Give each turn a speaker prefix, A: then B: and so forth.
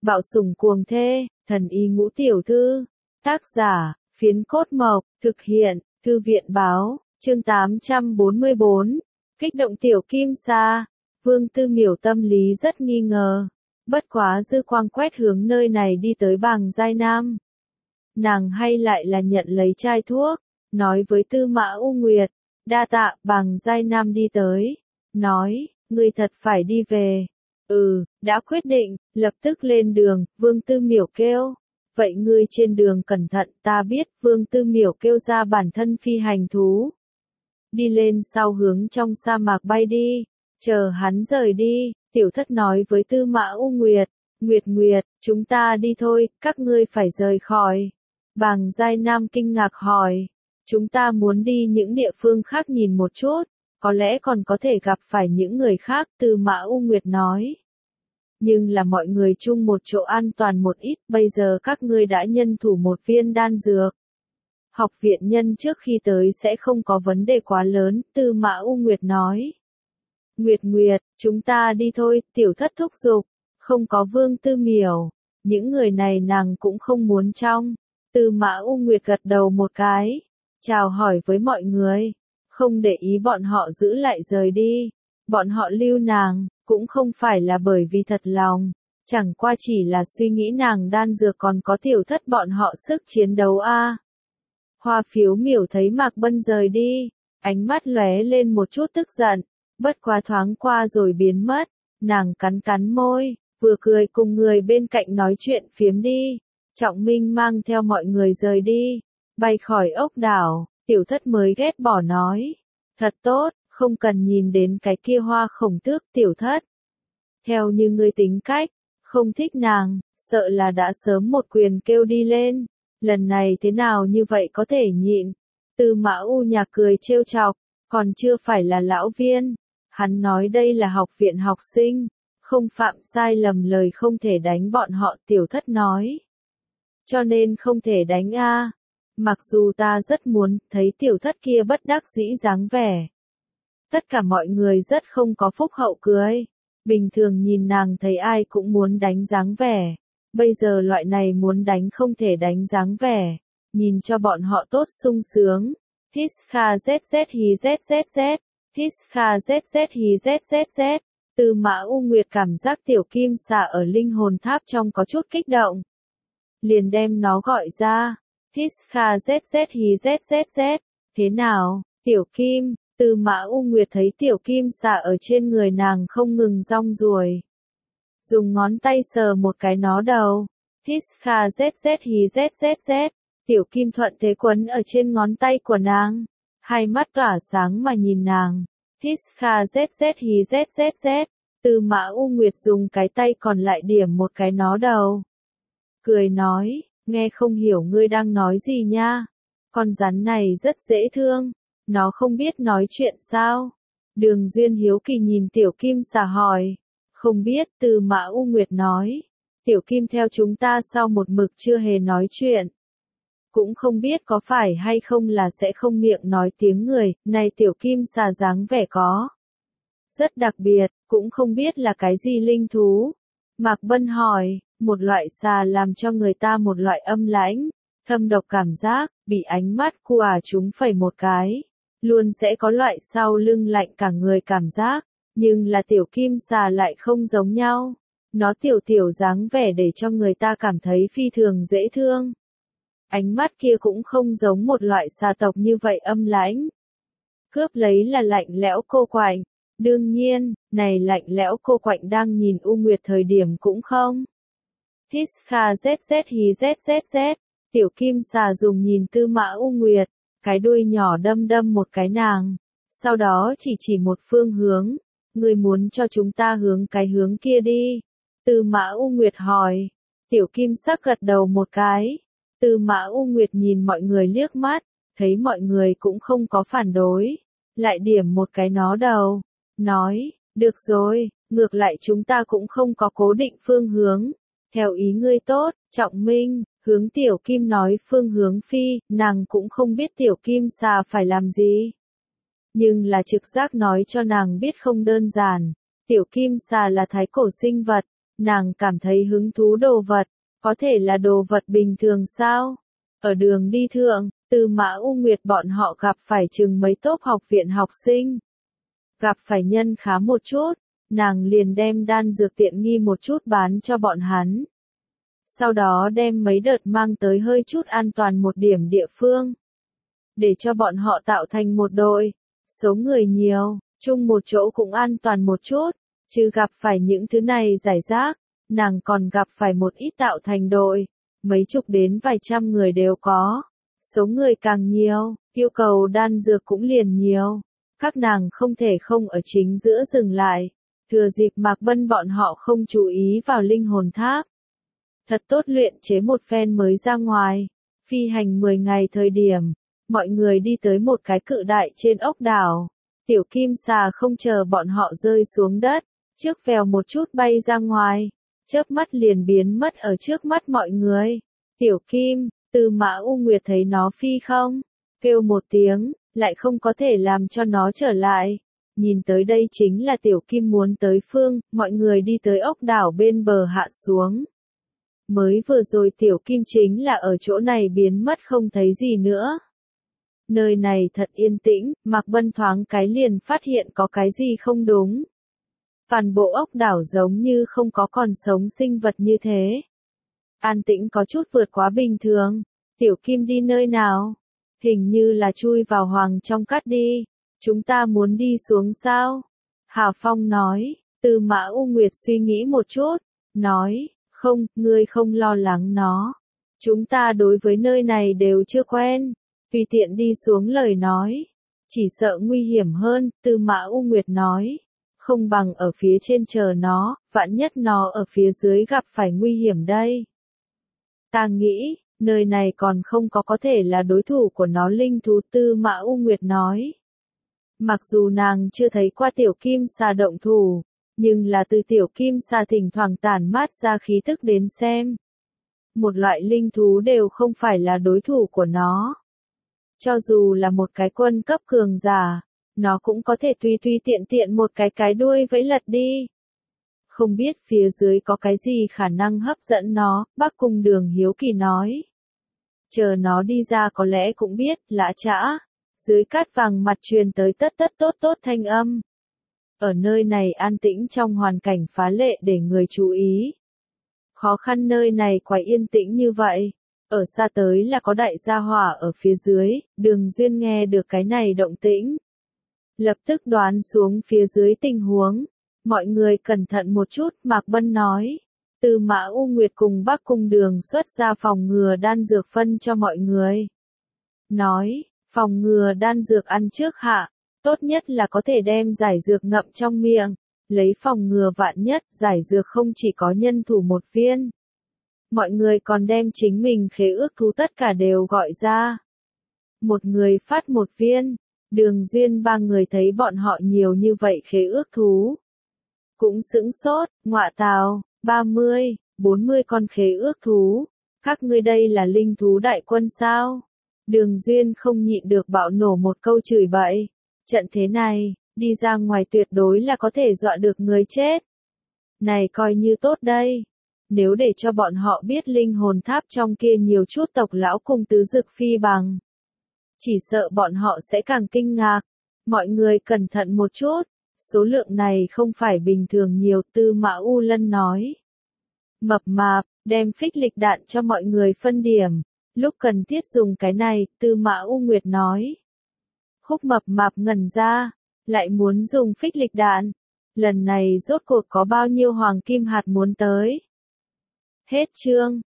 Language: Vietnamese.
A: Bạo sủng cuồng thê, thần y ngũ tiểu thư. Tác giả, Phiến Cốt Mộc, thực hiện, Thư viện báo, chương 844. Kích động tiểu kim sa. Vương Tư Miểu tâm lý rất nghi ngờ. Bất quá dư quang quét hướng nơi này đi tới Bàng Giai Nam. Nàng hay lại là nhận lấy chai thuốc, nói với Tư Mã U Nguyệt. Đa tạ. Bàng Giai Nam đi tới, nói, ngươi thật phải đi về. Đã quyết định, lập tức lên đường. Vương Tư Miểu kêu. Vậy ngươi trên đường cẩn thận. Ta biết. Vương Tư Miểu kêu ra bản thân phi hành thú. Đi lên sau hướng trong sa mạc bay đi. Chờ hắn rời đi, tiểu thất nói với Tư Mã U Nguyệt. Nguyệt, chúng ta đi thôi, các ngươi phải rời khỏi. Bàng Giai Nam kinh ngạc hỏi. Chúng ta muốn đi những địa phương khác nhìn một chút, có lẽ còn có thể gặp phải những người khác. Tư Mã U Nguyệt nói. Nhưng là mọi người chung một chỗ an toàn một ít. Bây giờ các ngươi đã nhân thủ một viên đan dược. Học viện nhân trước khi tới sẽ không có vấn đề quá lớn. Tư Mã U Nguyệt nói. Nguyệt, chúng ta đi thôi. Tiểu thất thúc giục. Không có Vương Tư Miểu, những người này nàng cũng không muốn trong. Tư Mã U Nguyệt gật đầu một cái, chào hỏi với mọi người, không để ý bọn họ giữ lại rời đi. Bọn họ lưu nàng, cũng không phải là bởi vì thật lòng, chẳng qua chỉ là suy nghĩ nàng đan dược còn có tiểu thất bọn họ sức chiến đấu a. Hoa Phiếu Miểu thấy Mạc Bân rời đi, ánh mắt lóe lên một chút tức giận, bất quá thoáng qua rồi biến mất, nàng cắn môi, vừa cười cùng người bên cạnh nói chuyện phiếm đi. Trọng Minh mang theo mọi người rời đi, bay khỏi ốc đảo. Tiểu thất mới ghét bỏ nói. Thật tốt, không cần nhìn đến cái kia Hoa Khổng Tước. Tiểu thất, theo như ngươi tính cách, không thích nàng, sợ là đã sớm một quyền kêu đi lên. Lần này thế nào như vậy có thể nhịn. Tư Mã U Nhạc cười trêu chọc, còn chưa phải là lão viên. Hắn nói đây là học viện học sinh, không phạm sai lầm lời không thể đánh bọn họ. Tiểu thất nói. Cho nên không thể đánh a. Mặc dù ta rất muốn thấy tiểu thất kia bất đắc dĩ dáng vẻ. Tất cả mọi người rất không có phúc hậu cười. Bình thường nhìn nàng thấy ai cũng muốn đánh dáng vẻ. Bây giờ loại này muốn đánh không thể đánh dáng vẻ. Nhìn cho bọn họ tốt sung sướng. Hít kha zz hi zzz. Hít kha zz hi zzz. Tư Mã U Nguyệt cảm giác tiểu kim xà ở linh hồn tháp trong có chút kích động. Liền đem nó gọi ra. Hít kha zz hi zzz. Thế nào, tiểu kim? Tư Mã U Nguyệt thấy tiểu kim xà ở trên người nàng không ngừng rong ruổi. Dùng ngón tay sờ một cái nó đầu. Hít kha zz hi zzz. Tiểu kim thuận thế quấn ở trên ngón tay của nàng. Hai mắt tỏa sáng mà nhìn nàng. Hít kha zz hi zzz. Tư Mã U Nguyệt dùng cái tay còn lại điểm một cái nó đầu. Cười nói, nghe không hiểu ngươi đang nói gì nha. Con rắn này rất dễ thương. Nó không biết nói chuyện sao? Đường Duyên hiếu kỳ nhìn tiểu kim xà hỏi. Không biết. Tư Mã U Nguyệt nói. Tiểu kim theo chúng ta sau một mực chưa hề nói chuyện. Cũng không biết có phải hay không là sẽ không miệng nói tiếng người. Này tiểu kim xà dáng vẻ có rất đặc biệt, cũng không biết là cái gì linh thú. Mạc Bân hỏi. Một loại xà làm cho người ta một loại âm lãnh, thâm độc cảm giác, bị ánh mắt của chúng phẩy một cái. Luôn sẽ có loại sau lưng lạnh cả người cảm giác, nhưng là tiểu kim xà lại không giống nhau. Nó tiểu dáng vẻ để cho người ta cảm thấy phi thường dễ thương. Ánh mắt kia cũng không giống một loại xà tộc như vậy âm lãnh. Cướp lấy là lạnh lẽo cô quạnh. Đương nhiên, này lạnh lẽo cô quạnh đang nhìn U Nguyệt thời điểm cũng không. Hít kha zz hi zzz. Tiểu kim xà dùng nhìn Tư Mã U Nguyệt, cái đuôi nhỏ đâm một cái nàng, sau đó chỉ một phương hướng. Ngươi muốn cho chúng ta hướng cái hướng kia đi? Tư Mã U Nguyệt hỏi. Tiểu kim sắc gật đầu một cái. Tư Mã U Nguyệt nhìn mọi người liếc mắt, thấy mọi người cũng không có phản đối, lại điểm một cái nó đầu, nói, được rồi, ngược lại chúng ta cũng không có cố định phương hướng. Theo ý ngươi tốt. Trọng Minh hướng tiểu kim nói phương hướng phi. Nàng cũng không biết tiểu kim xà phải làm gì, nhưng là trực giác nói cho nàng biết không đơn giản. Tiểu kim xà là thái cổ sinh vật, Nàng cảm thấy hứng thú đồ vật, có thể là đồ vật bình thường sao? Ở đường đi thượng, Tư Mã U Nguyệt bọn họ gặp phải chừng mấy tốp học viện học sinh. Gặp phải nhân khá một chút, nàng liền đem đan dược tiện nghi một chút bán cho bọn hắn. Sau đó đem mấy đợt mang tới hơi chút an toàn một điểm địa phương. Để cho bọn họ tạo thành một đội. Số người nhiều, chung một chỗ cũng an toàn một chút. Chứ gặp phải những thứ này giải rác, nàng còn gặp phải một ít tạo thành đội. Mấy chục đến vài trăm người đều có. Số người càng nhiều, yêu cầu đan dược cũng liền nhiều. Các nàng không thể không ở chính giữa dừng lại. Thừa dịp Mạc Bân bọn họ không chú ý vào linh hồn tháp. Thật tốt luyện chế một phen mới ra ngoài. Phi hành 10 ngày thời điểm, mọi người đi tới một cái cự đại trên ốc đảo. Tiểu kim xà không chờ bọn họ rơi xuống đất, trước vèo một chút bay ra ngoài, chớp mắt liền biến mất ở trước mắt mọi người. Tiểu kim, Tư Mã U Nguyệt thấy nó phi không, kêu một tiếng, lại không có thể làm cho nó trở lại. Nhìn tới đây chính là tiểu kim muốn tới phương, mọi người đi tới ốc đảo bên bờ hạ xuống. Mới vừa rồi tiểu kim chính là ở chỗ này biến mất không thấy gì nữa. Nơi này thật yên tĩnh, Mạc Bân thoáng cái liền phát hiện có cái gì không đúng. Toàn bộ ốc đảo giống như không có còn sống sinh vật như thế. An tĩnh có chút vượt quá bình thường. Tiểu kim đi nơi nào? Hình như là chui vào hoàng trong cát đi. Chúng ta muốn đi xuống sao? Hà Phong nói. Tư Mã U Nguyệt suy nghĩ một chút. Nói, không, ngươi không lo lắng nó. Chúng ta đối với nơi này đều chưa quen. Tùy tiện đi xuống lời nói. Chỉ sợ nguy hiểm hơn, Tư Mã U Nguyệt nói. Không bằng ở phía trên chờ nó, vạn nhất nó ở phía dưới gặp phải nguy hiểm đây. Ta nghĩ, nơi này còn không có thể là đối thủ của nó linh thú, Tư Mã U Nguyệt nói. Mặc dù nàng chưa thấy qua tiểu kim xà động thủ, nhưng là từ tiểu kim xà thỉnh thoảng tản mát ra khí tức đến xem. Một loại linh thú đều không phải là đối thủ của nó. Cho dù là một cái quân cấp cường giả, nó cũng có thể tùy tiện tiện một cái đuôi vẫy lật đi. Không biết phía dưới có cái gì khả năng hấp dẫn nó, Bắc Cung Đường hiếu kỳ nói. Chờ nó đi ra có lẽ cũng biết, lã chã. Dưới cát vàng mặt truyền tới tất tốt thanh âm. Ở nơi này an tĩnh trong hoàn cảnh phá lệ để người chú ý. Khó khăn nơi này quái yên tĩnh như vậy. Ở xa tới là có đại gia hỏa ở phía dưới, Đường Duyên nghe được cái này động tĩnh. Lập tức đoán xuống phía dưới tình huống. Mọi người cẩn thận một chút, Mạc Bân nói. Tư Mã U Nguyệt cùng Bắc Cung Đường xuất ra phòng ngừa đan dược phân cho mọi người. Nói, phòng ngừa đan dược ăn trước hạ, tốt nhất là có thể đem giải dược ngậm trong miệng. Lấy phòng ngừa vạn nhất, giải dược không chỉ có nhân thủ một viên. Mọi người còn đem chính mình khế ước thú tất cả đều gọi ra. Một người phát một viên. Đường Duyên ba người thấy bọn họ nhiều như vậy khế ước thú. Cũng sững sốt, ngọa tào, 30, 40 con khế ước thú. Các ngươi đây là linh thú đại quân sao? Đường Duyên không nhịn được bạo nổ một câu chửi bậy. Trận thế này, đi ra ngoài tuyệt đối là có thể dọa được người chết. Này coi như tốt đây. Nếu để cho bọn họ biết linh hồn tháp trong kia nhiều chút tộc lão cùng tứ dực phi bằng. Chỉ sợ bọn họ sẽ càng kinh ngạc. Mọi người cẩn thận một chút. Số lượng này không phải bình thường nhiều, Tư Mã U Lân nói. Mập mạp, đem phích lịch đạn cho mọi người phân điểm. Lúc cần thiết dùng cái này, Tư Mã U Nguyệt nói. Khúc mập mạp ngẩn ra, lại muốn dùng phích lịch đạn. Lần này rốt cuộc có bao nhiêu hoàng kim hạt muốn tới. Hết chương.